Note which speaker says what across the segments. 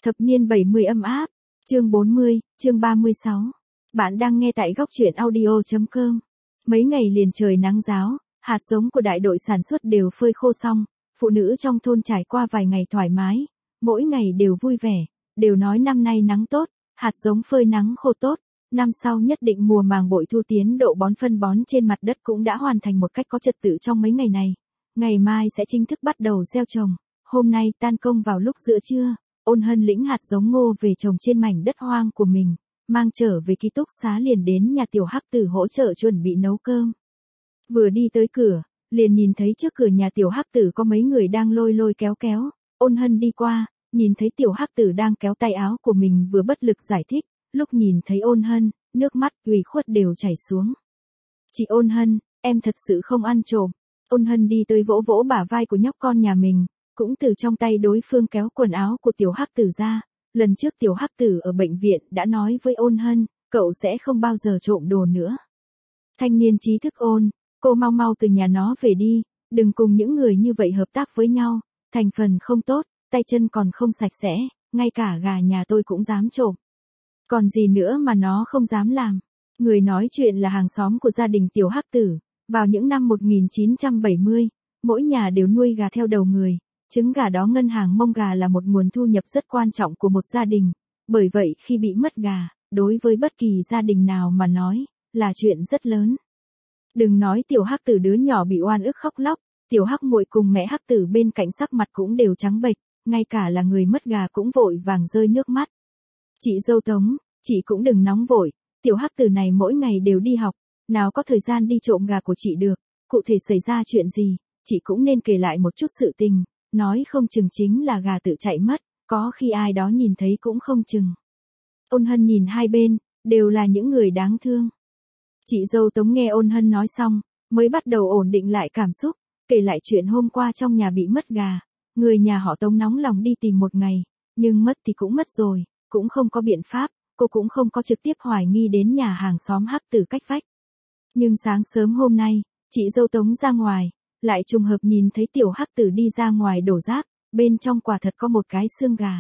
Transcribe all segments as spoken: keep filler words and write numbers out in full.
Speaker 1: Thập niên bảy mươi ấm áp. Chương bốn mươi, chương ba mươi sáu. Bạn đang nghe tại góc truyện audio chấm com. Mấy ngày liền trời nắng ráo, hạt giống của đại đội sản xuất đều phơi khô xong, phụ nữ trong thôn trải qua vài ngày thoải mái, mỗi ngày đều vui vẻ, đều nói năm nay nắng tốt, hạt giống phơi nắng khô tốt, năm sau nhất định mùa màng bội thu tiến độ bón phân bón trên mặt đất cũng đã hoàn thành một cách có trật tự trong mấy ngày này. Ngày mai sẽ chính thức bắt đầu gieo trồng, hôm nay tan công vào lúc giữa trưa, Ôn Hân lĩnh hạt giống ngô về trồng trên mảnh đất hoang của mình, mang trở về ký túc xá liền đến nhà tiểu Hắc Tử hỗ trợ chuẩn bị nấu cơm. Vừa đi tới cửa, liền nhìn thấy trước cửa nhà tiểu Hắc Tử có mấy người đang lôi lôi kéo kéo, Ôn Hân đi qua, nhìn thấy tiểu Hắc Tử đang kéo tay áo của mình vừa bất lực giải thích, lúc nhìn thấy Ôn Hân, nước mắt ủy khuất đều chảy xuống. Chị Ôn Hân, em thật sự không ăn trộm. Ôn Hân đi tới vỗ vỗ bả vai của nhóc con nhà mình, cũng từ trong tay đối phương kéo quần áo của tiểu Hắc Tử ra. Lần trước tiểu Hắc Tử ở bệnh viện đã nói với Ôn Hân, cậu sẽ không bao giờ trộm đồ nữa. Thanh niên trí thức Ôn, cô mau mau từ nhà nó về đi, đừng cùng những người như vậy hợp tác với nhau, thành phần không tốt, tay chân còn không sạch sẽ, ngay cả gà nhà tôi cũng dám trộm. Còn gì nữa mà nó không dám làm. Người nói chuyện là hàng xóm của gia đình tiểu Hắc Tử. Vào những năm một nghìn chín trăm bảy mươi, mỗi nhà đều nuôi gà theo đầu người, trứng gà đó ngân hàng mông gà là một nguồn thu nhập rất quan trọng của một gia đình, bởi vậy khi bị mất gà, đối với bất kỳ gia đình nào mà nói, là chuyện rất lớn. Đừng nói tiểu Hắc Tử đứa nhỏ bị oan ức khóc lóc, tiểu Hắc Muội cùng mẹ Hắc Tử bên cạnh sắc mặt cũng đều trắng bệch, ngay cả là người mất gà cũng vội vàng rơi nước mắt. Chị dâu Tống, chị cũng đừng nóng vội, tiểu Hắc Tử này mỗi ngày đều đi học, nào có thời gian đi trộm gà của chị được, cụ thể xảy ra chuyện gì, chị cũng nên kể lại một chút sự tình, nói không chừng chính là gà tự chạy mất, có khi ai đó nhìn thấy cũng không chừng. Ôn Hân nhìn hai bên, đều là những người đáng thương. Chị dâu Tống nghe Ôn Hân nói xong, mới bắt đầu ổn định lại cảm xúc, kể lại chuyện hôm qua trong nhà bị mất gà, người nhà họ Tống nóng lòng đi tìm một ngày, nhưng mất thì cũng mất rồi, cũng không có biện pháp, cô cũng không có trực tiếp hoài nghi đến nhà hàng xóm Hắc Tử cách vách. Nhưng sáng sớm hôm nay, chị dâu Tống ra ngoài, lại trùng hợp nhìn thấy tiểu Hắc Tử đi ra ngoài đổ rác, bên trong quả thật có một cái xương gà.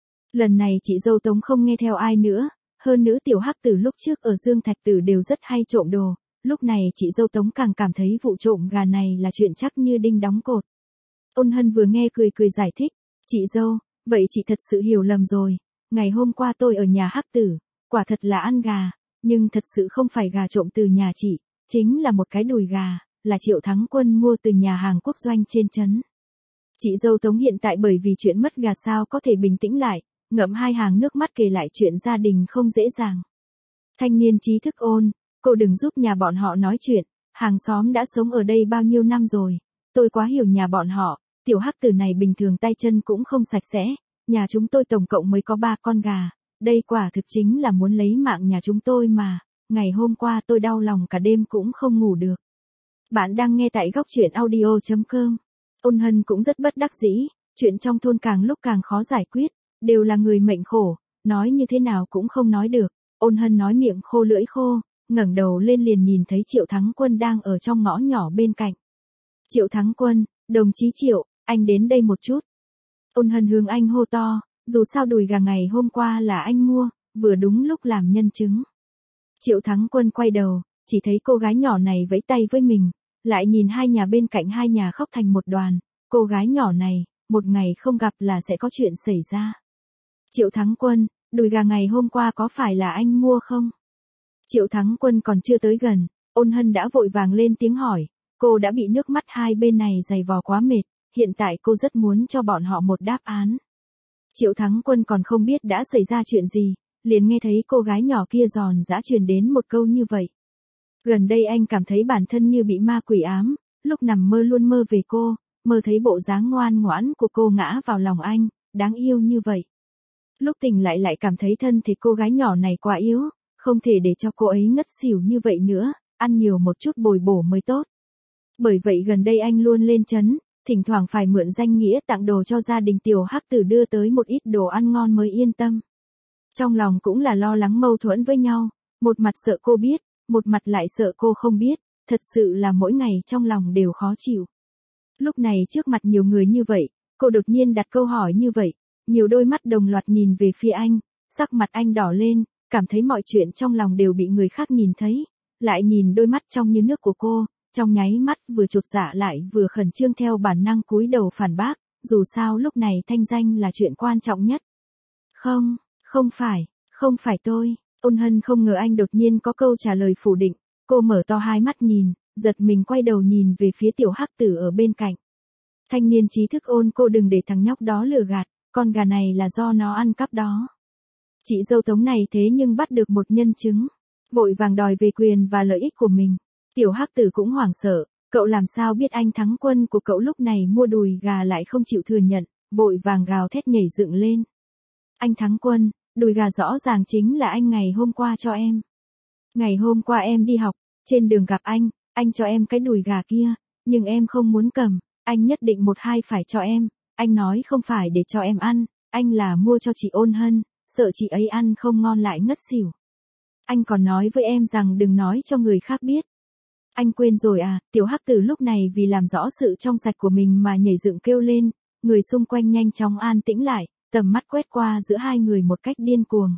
Speaker 1: Lần này chị dâu Tống không nghe theo ai nữa, hơn nữa tiểu Hắc Tử lúc trước ở Dương Thạch Tử đều rất hay trộm đồ, lúc này chị dâu Tống càng cảm thấy vụ trộm gà này là chuyện chắc như đinh đóng cột. Ôn Hân vừa nghe cười cười giải thích, chị dâu, vậy chị thật sự hiểu lầm rồi, ngày hôm qua tôi ở nhà Hắc Tử, quả thật là ăn gà, nhưng thật sự không phải gà trộm từ nhà chị, chính là một cái đùi gà, là Triệu Thắng Quân mua từ nhà hàng quốc doanh trên trấn. Chị dâu Tống hiện tại bởi vì chuyện mất gà sao có thể bình tĩnh lại, ngậm hai hàng nước mắt kể lại chuyện gia đình không dễ dàng. Thanh niên trí thức Ôn, cô đừng giúp nhà bọn họ nói chuyện, hàng xóm đã sống ở đây bao nhiêu năm rồi, tôi quá hiểu nhà bọn họ, tiểu Hắc Tử này bình thường tay chân cũng không sạch sẽ, nhà chúng tôi tổng cộng mới có ba con gà, đây quả thực chính là muốn lấy mạng nhà chúng tôi mà, ngày hôm qua tôi đau lòng cả đêm cũng không ngủ được. Bạn đang nghe tại góc truyện audio chấm com. Ôn Hân cũng rất bất đắc dĩ, chuyện trong thôn càng lúc càng khó giải quyết, đều là người mệnh khổ, nói như thế nào cũng không nói được. Ôn Hân nói miệng khô lưỡi khô, ngẩng đầu lên liền nhìn thấy Triệu Thắng Quân đang ở trong ngõ nhỏ bên cạnh. Triệu Thắng Quân, đồng chí Triệu, anh đến đây một chút. Ôn Hân hướng anh hô to, dù sao đùi gà ngày hôm qua là anh mua, vừa đúng lúc làm nhân chứng. Triệu Thắng Quân quay đầu, chỉ thấy cô gái nhỏ này vẫy tay với mình, lại nhìn hai nhà bên cạnh hai nhà khóc thành một đoàn, cô gái nhỏ này, một ngày không gặp là sẽ có chuyện xảy ra. Triệu Thắng Quân, đùi gà ngày hôm qua có phải là anh mua không? Triệu Thắng Quân còn chưa tới gần, Ôn Hân đã vội vàng lên tiếng hỏi, cô đã bị nước mắt hai bên này dày vò quá mệt, hiện tại cô rất muốn cho bọn họ một đáp án. Triệu Thắng Quân còn không biết đã xảy ra chuyện gì, liền nghe thấy cô gái nhỏ kia giòn giã truyền đến một câu như vậy. Gần đây anh cảm thấy bản thân như bị ma quỷ ám, lúc nằm mơ luôn mơ về cô, mơ thấy bộ dáng ngoan ngoãn của cô ngã vào lòng anh, đáng yêu như vậy. Lúc tỉnh lại lại cảm thấy thân thể cô gái nhỏ này quá yếu, không thể để cho cô ấy ngất xỉu như vậy nữa, ăn nhiều một chút bồi bổ mới tốt. Bởi vậy gần đây anh luôn lên trấn, thỉnh thoảng phải mượn danh nghĩa tặng đồ cho gia đình tiểu Hắc Tử đưa tới một ít đồ ăn ngon mới yên tâm. Trong lòng cũng là lo lắng mâu thuẫn với nhau, một mặt sợ cô biết, một mặt lại sợ cô không biết, thật sự là mỗi ngày trong lòng đều khó chịu. Lúc này trước mặt nhiều người như vậy, cô đột nhiên đặt câu hỏi như vậy, Nhiều đôi mắt đồng loạt nhìn về phía anh, sắc mặt anh đỏ lên, cảm thấy mọi chuyện trong lòng đều bị người khác nhìn thấy, lại nhìn đôi mắt trong như nước của cô, trong nháy mắt vừa chột dạ lại vừa khẩn trương theo bản năng cúi đầu phản bác, dù sao lúc này thanh danh là chuyện quan trọng nhất. Không, không phải, không phải tôi. Ôn Hân không ngờ anh đột nhiên có câu trả lời phủ định, cô mở to hai mắt nhìn, giật mình quay đầu nhìn về phía tiểu hắc tử ở bên cạnh. Thanh niên trí thức ôn cô đừng để thằng nhóc đó lừa gạt, con gà này là do nó ăn cắp đó. Chị dâu Tống này thế nhưng bắt được một nhân chứng, vội vàng đòi về quyền và lợi ích của mình. Tiểu hắc tử cũng hoảng sợ, cậu làm sao biết anh Thắng Quân của cậu lúc này mua đùi gà lại không chịu thừa nhận, vội vàng gào thét nhảy dựng lên. Anh Thắng Quân, đùi gà rõ ràng chính là anh ngày hôm qua cho em. Ngày hôm qua em đi học, trên đường gặp anh, anh cho em cái đùi gà kia, nhưng em không muốn cầm, anh nhất định một hai phải cho em, anh nói không phải để cho em ăn, anh là mua cho chị Ôn Hân, sợ chị ấy ăn không ngon lại ngất xỉu. Anh còn nói với em rằng đừng nói cho người khác biết. Anh quên rồi à, tiểu hắc tử lúc này vì làm rõ sự trong sạch của mình mà nhảy dựng kêu lên, người xung quanh nhanh chóng an tĩnh lại, tầm mắt quét qua giữa hai người một cách điên cuồng.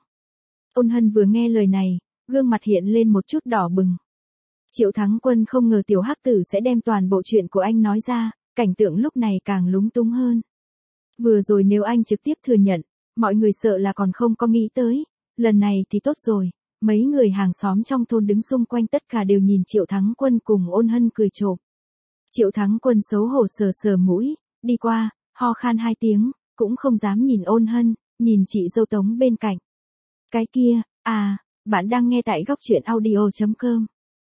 Speaker 1: Ôn Hân vừa nghe lời này, gương mặt hiện lên một chút đỏ bừng. Triệu Thắng Quân không ngờ tiểu hắc tử sẽ đem toàn bộ chuyện của anh nói ra, cảnh tượng lúc này càng lúng túng hơn. Vừa rồi nếu anh trực tiếp thừa nhận, mọi người sợ là còn không có nghĩ tới, lần này thì tốt rồi, mấy người hàng xóm trong thôn đứng xung quanh tất cả đều nhìn Triệu Thắng Quân cùng Ôn Hân cười trộm. Triệu Thắng Quân xấu hổ sờ sờ mũi, đi qua, ho khan hai tiếng, cũng không dám nhìn Ôn Hân, nhìn chị dâu Tống bên cạnh. Cái kia, à, bạn đang nghe tại góc truyện audio chấm com.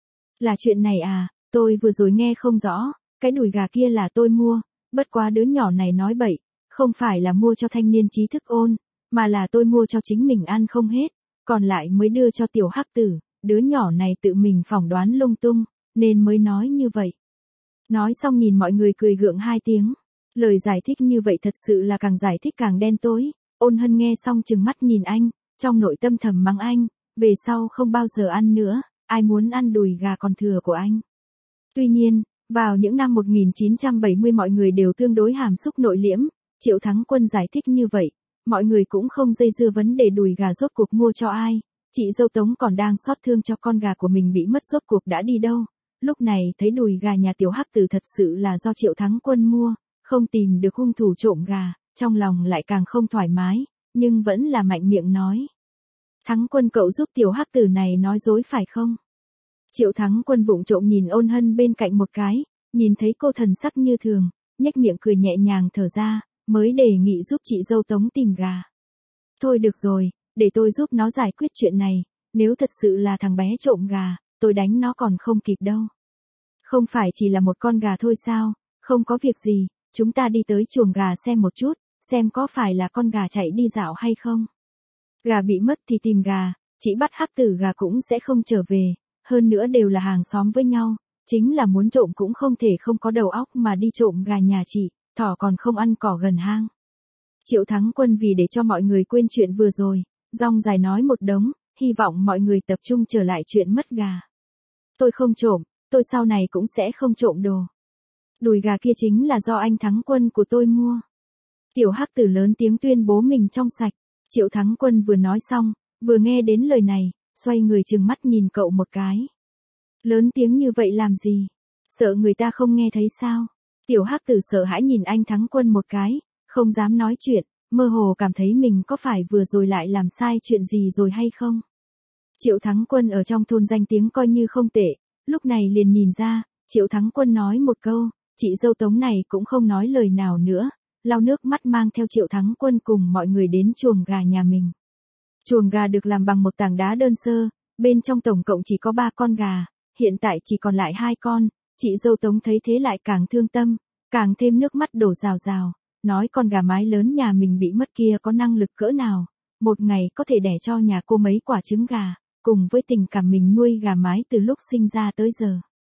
Speaker 1: Là chuyện này à, tôi vừa rồi nghe không rõ, cái đùi gà kia là tôi mua, bất quá đứa nhỏ này nói bậy, không phải là mua cho thanh niên trí thức Ôn, mà là tôi mua cho chính mình ăn không hết, còn lại mới đưa cho tiểu hắc tử, đứa nhỏ này tự mình phỏng đoán lung tung, nên mới nói như vậy. Nói xong nhìn mọi người cười gượng hai tiếng, lời giải thích như vậy thật sự là càng giải thích càng đen tối. Ôn Hân nghe xong trừng mắt nhìn anh, trong nội tâm thầm mắng anh, về sau không bao giờ ăn nữa, ai muốn ăn đùi gà còn thừa của anh. Tuy nhiên, vào những năm một nghìn chín trăm bảy mươi mọi người đều tương đối hàm xúc nội liễm, Triệu Thắng Quân giải thích như vậy, mọi người cũng không dây dưa vấn đề đùi gà rốt cuộc mua cho ai, chị dâu Tống còn đang xót thương cho con gà của mình bị mất rốt cuộc đã đi đâu, lúc này thấy đùi gà nhà tiểu hắc tử thật sự là do Triệu Thắng Quân mua, không tìm được hung thủ trộm gà, trong lòng lại càng không thoải mái, nhưng vẫn là mạnh miệng nói. Thắng Quân cậu giúp tiểu hắc tử này nói dối phải không? Triệu Thắng Quân vụng trộm nhìn Ôn Hân bên cạnh một cái, nhìn thấy cô thần sắc như thường, nhếch miệng cười nhẹ nhàng thở ra, mới đề nghị giúp chị dâu Tống tìm gà. Thôi được rồi, để tôi giúp nó giải quyết chuyện này, nếu thật sự là thằng bé trộm gà, tôi đánh nó còn không kịp đâu. Không phải chỉ là một con gà thôi sao, không có việc gì, chúng ta đi tới chuồng gà xem một chút, xem có phải là con gà chạy đi dạo hay không. Gà bị mất thì tìm gà, chị bắt hắc tử gà cũng sẽ không trở về, hơn nữa đều là hàng xóm với nhau, chính là muốn trộm cũng không thể không có đầu óc mà đi trộm gà nhà chị, thỏ còn không ăn cỏ gần hang. Triệu Thắng Quân vì để cho mọi người quên chuyện vừa rồi, rong dài nói một đống, hy vọng mọi người tập trung trở lại chuyện mất gà. Tôi không trộm, tôi sau này cũng sẽ không trộm đồ. Đùi gà kia chính là do anh Thắng Quân của tôi mua. Tiểu hắc tử lớn tiếng tuyên bố mình trong sạch. Triệu Thắng Quân vừa nói xong, vừa nghe đến lời này, xoay người trừng mắt nhìn cậu một cái. Lớn tiếng như vậy làm gì? Sợ người ta không nghe thấy sao? Tiểu hắc tử sợ hãi nhìn anh Thắng Quân một cái, không dám nói chuyện, mơ hồ cảm thấy mình có phải vừa rồi lại làm sai chuyện gì rồi hay không? Triệu Thắng Quân ở trong thôn danh tiếng coi như không tệ, lúc này liền nhìn ra, Triệu Thắng Quân nói một câu, chị dâu Tống này cũng không nói lời nào nữa, lau nước mắt mang theo Triệu Thắng Quân cùng mọi người đến chuồng gà nhà mình. Chuồng gà được làm bằng một tảng đá đơn sơ, bên trong tổng cộng chỉ có ba con gà, hiện tại chỉ còn lại hai con, chị dâu Tống thấy thế lại càng thương tâm, càng thêm nước mắt đổ rào rào, nói con gà mái lớn nhà mình bị mất kia có năng lực cỡ nào, một ngày có thể đẻ cho nhà cô mấy quả trứng gà, cùng với tình cảm mình nuôi gà mái từ lúc sinh ra tới giờ.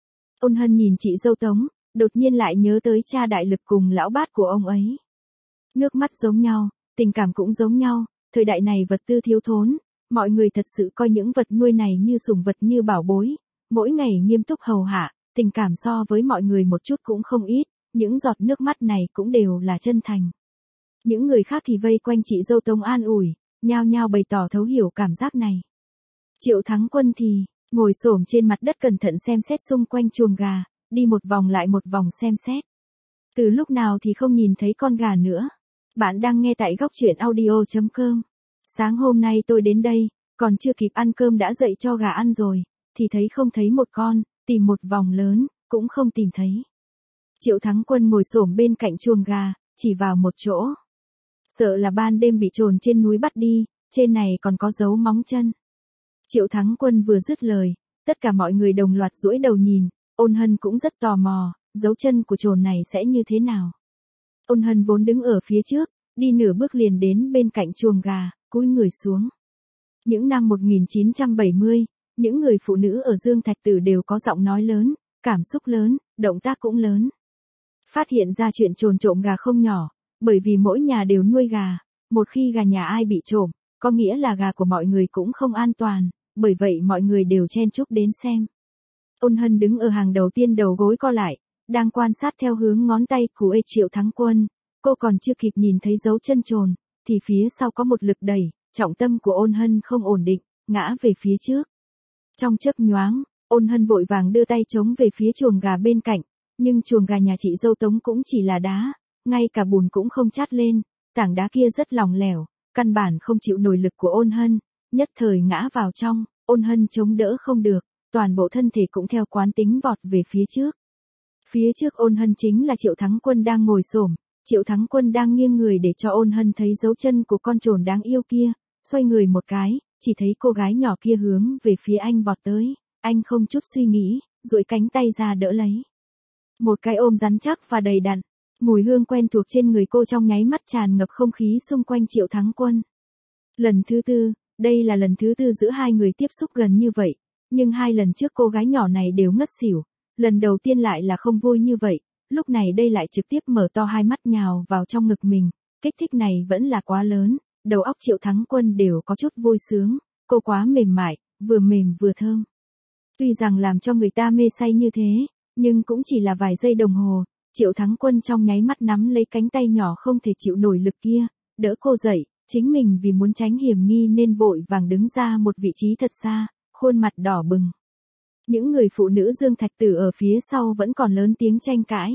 Speaker 1: Ôn Hân nhìn chị dâu Tống, đột nhiên lại nhớ tới cha đại lực cùng lão bát của ông ấy. Nước mắt giống nhau, tình cảm cũng giống nhau, thời đại này vật tư thiếu thốn, mọi người thật sự coi những vật nuôi này như sủng vật như bảo bối, mỗi ngày nghiêm túc hầu hạ, tình cảm so với mọi người một chút cũng không ít, những giọt nước mắt này cũng đều là chân thành. Những người khác thì vây quanh chị dâu Tống an ủi, nhao nhao bày tỏ thấu hiểu cảm giác này. Triệu Thắng Quân thì, ngồi xổm trên mặt đất cẩn thận xem xét xung quanh chuồng gà, đi một vòng lại một vòng xem xét. Từ lúc nào thì không nhìn thấy con gà nữa. Bạn đang nghe tại góc truyện audio chấm com. Sáng hôm nay tôi đến đây, còn chưa kịp ăn cơm đã dậy cho gà ăn rồi, thì thấy không thấy một con, tìm một vòng lớn, cũng không tìm thấy. Triệu Thắng Quân ngồi xổm bên cạnh chuồng gà, chỉ vào một chỗ. Sợ là ban đêm bị trồn trên núi bắt đi, trên này còn có dấu móng chân. Triệu Thắng Quân vừa dứt lời, tất cả mọi người đồng loạt duỗi đầu nhìn, Ôn Hân cũng rất tò mò, dấu chân của trồn này sẽ như thế nào. Ôn Hân vốn đứng ở phía trước, đi nửa bước liền đến bên cạnh chuồng gà, cúi người xuống. Những năm một nghìn chín trăm bảy mươi, những người phụ nữ ở Dương Thạch Tử đều có giọng nói lớn, cảm xúc lớn, động tác cũng lớn. Phát hiện ra chuyện trồn trộm gà không nhỏ, bởi vì mỗi nhà đều nuôi gà, một khi gà nhà ai bị trộm, có nghĩa là gà của mọi người cũng không an toàn, bởi vậy mọi người đều chen chúc đến xem. Ôn Hân đứng ở hàng đầu tiên đầu gối co lại, đang quan sát theo hướng ngón tay của ê Triệu Thắng Quân. Cô còn chưa kịp nhìn thấy dấu chân trồn, thì phía sau có một lực đẩy, trọng tâm của Ôn Hân không ổn định, ngã về phía trước. Trong chớp nhoáng, Ôn Hân vội vàng đưa tay chống về phía chuồng gà bên cạnh, nhưng chuồng gà nhà chị dâu Tống cũng chỉ là đá, ngay cả bùn cũng không chát lên, tảng đá kia rất lỏng lẻo, căn bản không chịu nổi lực của Ôn Hân, nhất thời ngã vào trong, Ôn Hân chống đỡ không được, toàn bộ thân thể cũng theo quán tính vọt về phía trước. Phía trước Ôn Hân chính là Triệu Thắng Quân đang ngồi xổm, Triệu Thắng Quân đang nghiêng người để cho Ôn Hân thấy dấu chân của con trồn đáng yêu kia, xoay người một cái, chỉ thấy cô gái nhỏ kia hướng về phía anh vọt tới, anh không chút suy nghĩ, duỗi cánh tay ra đỡ lấy. Một cái ôm rắn chắc và đầy đặn, mùi hương quen thuộc trên người cô trong nháy mắt tràn ngập không khí xung quanh Triệu Thắng Quân. Lần thứ tư, đây là lần thứ tư giữa hai người tiếp xúc gần như vậy, nhưng hai lần trước cô gái nhỏ này đều ngất xỉu, lần đầu tiên lại là không vui như vậy, lúc này đây lại trực tiếp mở to hai mắt nhào vào trong ngực mình, kích thích này vẫn là quá lớn, đầu óc Triệu Thắng Quân đều có chút vui sướng, cô quá mềm mại, vừa mềm vừa thơm. Tuy rằng làm cho người ta mê say như thế, nhưng cũng chỉ là vài giây đồng hồ, Triệu Thắng Quân trong nháy mắt nắm lấy cánh tay nhỏ không thể chịu nổi lực kia, đỡ cô dậy, chính mình vì muốn tránh hiểm nghi nên vội vàng đứng ra một vị trí thật xa, khuôn mặt đỏ bừng. Những người phụ nữ Dương Thạch Tử ở phía sau vẫn còn lớn tiếng tranh cãi.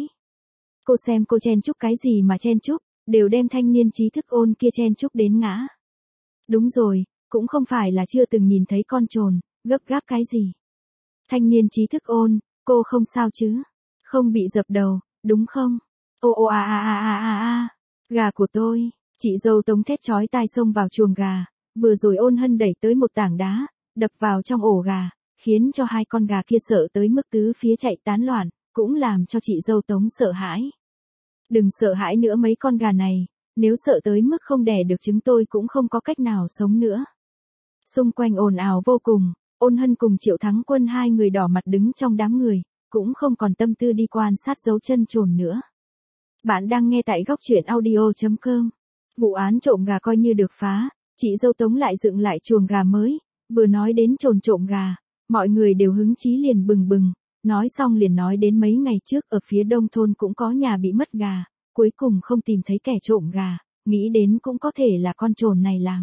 Speaker 1: Cô xem cô chen chúc cái gì mà chen chúc, đều đem thanh niên trí thức Ôn kia chen chúc đến ngã. Đúng rồi, cũng không phải là chưa từng nhìn thấy con trồn, gấp gáp cái gì. Thanh niên trí thức Ôn, cô không sao chứ? Không bị dập đầu, đúng không? Ô ô a a a a a a, gà của tôi, chị dâu Tống thét chói tai xông vào chuồng gà, vừa rồi Ôn Hân đẩy tới một tảng đá, đập vào trong ổ gà, khiến cho hai con gà kia sợ tới mức tứ phía chạy tán loạn, cũng làm cho chị dâu Tống sợ hãi. Đừng sợ hãi nữa mấy con gà này, nếu sợ tới mức không đẻ được trứng tôi cũng không có cách nào sống nữa. Xung quanh ồn ào vô cùng, Ôn Hân cùng Triệu Thắng Quân hai người đỏ mặt đứng trong đám người, cũng không còn tâm tư đi quan sát dấu chân trồn nữa. Bạn đang nghe tại góc truyện audio chấm com. Vụ án trộm gà coi như được phá, chị dâu Tống lại dựng lại chuồng gà mới, vừa nói đến trồn trộm gà, mọi người đều hứng chí liền bừng bừng, nói xong liền nói đến mấy ngày trước ở phía đông thôn cũng có nhà bị mất gà, cuối cùng không tìm thấy kẻ trộm gà, nghĩ đến cũng có thể là con trồn này làm.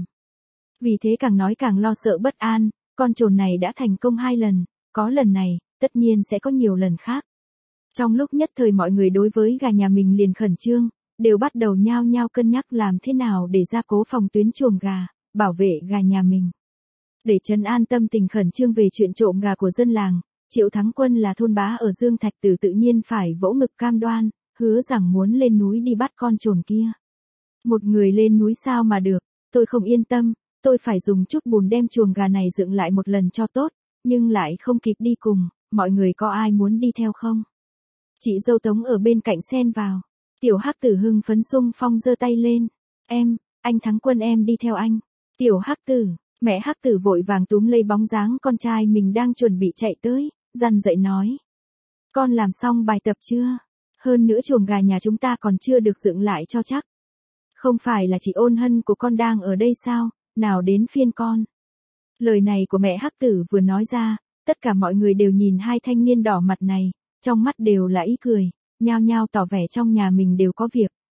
Speaker 1: Vì thế càng nói càng lo sợ bất an, con trồn này đã thành công hai lần, có lần này, tất nhiên sẽ có nhiều lần khác. Trong lúc nhất thời mọi người đối với gà nhà mình liền khẩn trương, đều bắt đầu nhao nhao cân nhắc làm thế nào để gia cố phòng tuyến chuồng gà, bảo vệ gà nhà mình. Để trấn an tâm tình khẩn trương về chuyện trộm gà của dân làng, Triệu Thắng Quân là thôn bá ở Dương Thạch Tử tự nhiên phải vỗ ngực cam đoan, hứa rằng muốn lên núi đi bắt con trồn kia. Một người lên núi sao mà được, tôi không yên tâm, tôi phải dùng chút bùn đem chuồng gà này dựng lại một lần cho tốt, nhưng lại không kịp đi cùng, mọi người có ai muốn đi theo không? Chị dâu Tống ở bên cạnh xen vào, Tiểu Hắc Tử hưng phấn xung phong giơ tay lên, em, anh Thắng Quân em đi theo anh. Tiểu Hắc Tử, mẹ Hắc Tử vội vàng túm lấy bóng dáng con trai mình đang chuẩn bị chạy tới, dằn dậy nói. Con làm xong bài tập chưa? Hơn nữa chuồng gà nhà chúng ta còn chưa được dựng lại cho chắc. Không phải là chị Ôn Hân của con đang ở đây sao, nào đến phiên con. Lời này của mẹ Hắc Tử vừa nói ra, tất cả mọi người đều nhìn hai thanh niên đỏ mặt này, trong mắt đều là ý cười, nhao nhao tỏ vẻ trong nhà mình đều có việc,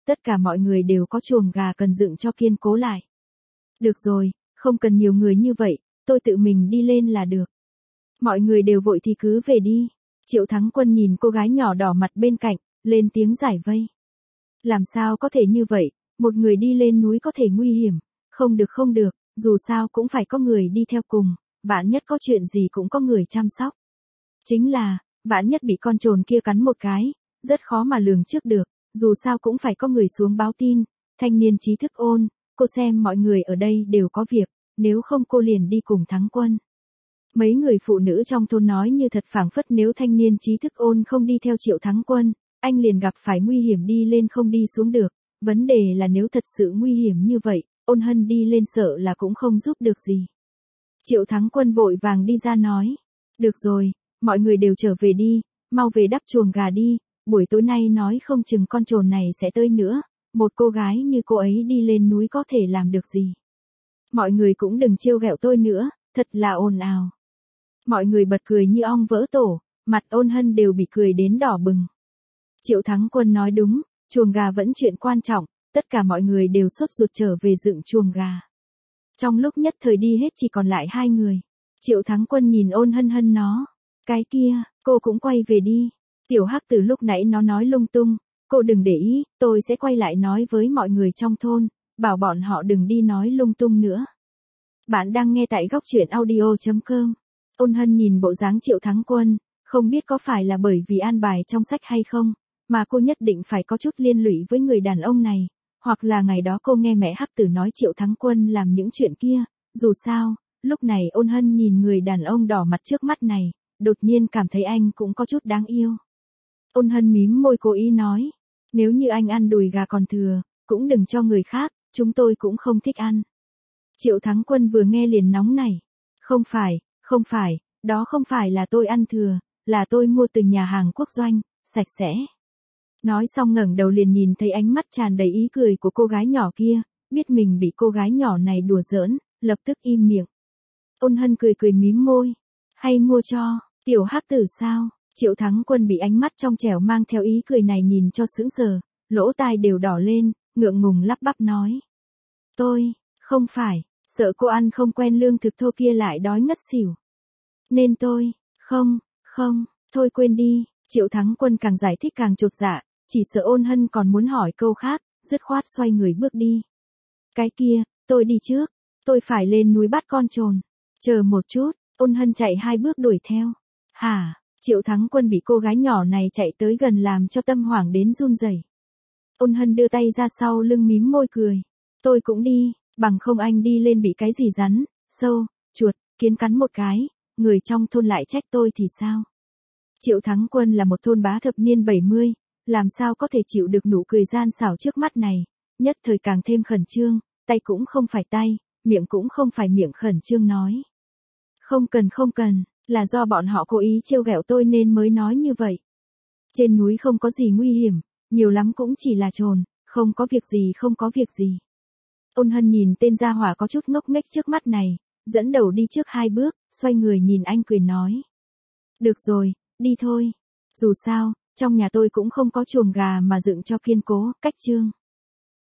Speaker 1: tất cả mọi người đều có chuồng gà cần dựng cho kiên cố lại. Được rồi, không cần nhiều người như vậy, tôi tự mình đi lên là được. Mọi người đều vội thì cứ về đi. Triệu Thắng Quân nhìn cô gái nhỏ đỏ mặt bên cạnh, lên tiếng giải vây. Làm sao có thể như vậy, một người đi lên núi có thể nguy hiểm, không được không được, dù sao cũng phải có người đi theo cùng, vạn nhất có chuyện gì cũng có người chăm sóc. Chính là, vạn nhất bị con trồn kia cắn một cái, rất khó mà lường trước được, dù sao cũng phải có người xuống báo tin. Thanh niên trí thức ôn, cô xem mọi người ở đây đều có việc, nếu không cô liền đi cùng Thắng Quân. Mấy người phụ nữ trong thôn nói như thật phảng phất nếu thanh niên trí thức ôn không đi theo Triệu Thắng Quân, anh liền gặp phải nguy hiểm đi lên không đi xuống được. Vấn đề là nếu thật sự nguy hiểm như vậy, ôn hân đi lên sợ là cũng không giúp được gì. Triệu Thắng Quân vội vàng đi ra nói. Được rồi, mọi người đều trở về đi, mau về đắp chuồng gà đi, buổi tối nay nói không chừng con trồn này sẽ tới nữa, một cô gái như cô ấy đi lên núi có thể làm được gì. Mọi người cũng đừng trêu ghẹo tôi nữa, thật là ồn ào. Mọi người bật cười như ong vỡ tổ, mặt ôn hân đều bị cười đến đỏ bừng. Triệu Thắng Quân nói đúng, chuồng gà vẫn chuyện quan trọng, tất cả mọi người đều sốt ruột trở về dựng chuồng gà. Trong lúc nhất thời đi hết chỉ còn lại hai người. Triệu Thắng Quân nhìn ôn hân hân nó. Cái kia, cô cũng quay về đi. Tiểu Hắc từ lúc nãy nó nói lung tung, cô đừng để ý, tôi sẽ quay lại nói với mọi người trong thôn, bảo bọn họ đừng đi nói lung tung nữa. Bạn đang nghe tại góc truyện audio chấm com. Ôn hân nhìn bộ dáng Triệu Thắng Quân, không biết có phải là bởi vì an bài trong sách hay không, mà cô nhất định phải có chút liên lụy với người đàn ông này, hoặc là ngày đó cô nghe mẹ Hắc Tử nói Triệu Thắng Quân làm những chuyện kia, dù sao, lúc này ôn hân nhìn người đàn ông đỏ mặt trước mắt này, đột nhiên cảm thấy anh cũng có chút đáng yêu. Ôn hân mím môi cố ý nói, nếu như anh ăn đùi gà còn thừa, cũng đừng cho người khác, chúng tôi cũng không thích ăn. Triệu Thắng Quân vừa nghe liền nóng nảy, không phải, không phải, đó không phải là tôi ăn thừa, là tôi mua từ nhà hàng quốc doanh, sạch sẽ. Nói xong ngẩng đầu liền nhìn thấy ánh mắt tràn đầy ý cười của cô gái nhỏ kia, biết mình bị cô gái nhỏ này đùa giỡn, lập tức im miệng. Ôn hân cười cười mím môi, hay mua cho, Tiểu Hắc Tử sao? Triệu Thắng Quân bị ánh mắt trong trẻo mang theo ý cười này nhìn cho sững sờ, lỗ tai đều đỏ lên, ngượng ngùng lắp bắp nói. Tôi, không phải, sợ cô ăn không quen lương thực thô kia lại đói ngất xỉu. Nên tôi, không, không, thôi quên đi, Triệu Thắng Quân càng giải thích càng chột dạ, chỉ sợ ôn hân còn muốn hỏi câu khác, dứt khoát xoay người bước đi. Cái kia, tôi đi trước, tôi phải lên núi bắt con trồn. Chờ một chút, ôn hân chạy hai bước đuổi theo. Hả? Triệu Thắng Quân bị cô gái nhỏ này chạy tới gần làm cho tâm hoảng đến run rẩy. Ôn hân đưa tay ra sau lưng mím môi cười. Tôi cũng đi, bằng không anh đi lên bị cái gì rắn, sâu, chuột, kiến cắn một cái, người trong thôn lại trách tôi thì sao? Triệu Thắng Quân là một thôn bá thập niên bảy mươi, làm sao có thể chịu được nụ cười gian xảo trước mắt này, nhất thời càng thêm khẩn trương, tay cũng không phải tay, miệng cũng không phải miệng khẩn trương nói. Không cần không cần, là do bọn họ cố ý trêu ghẹo tôi nên mới nói như vậy. Trên núi không có gì nguy hiểm, nhiều lắm cũng chỉ là trồn, không có việc gì không có việc gì. Ôn hân nhìn tên gia hỏa có chút ngốc nghếch trước mắt này, dẫn đầu đi trước hai bước, xoay người nhìn anh cười nói. Được rồi, đi thôi. Dù sao, trong nhà tôi cũng không có chuồng gà mà dựng cho kiên cố, cách chương.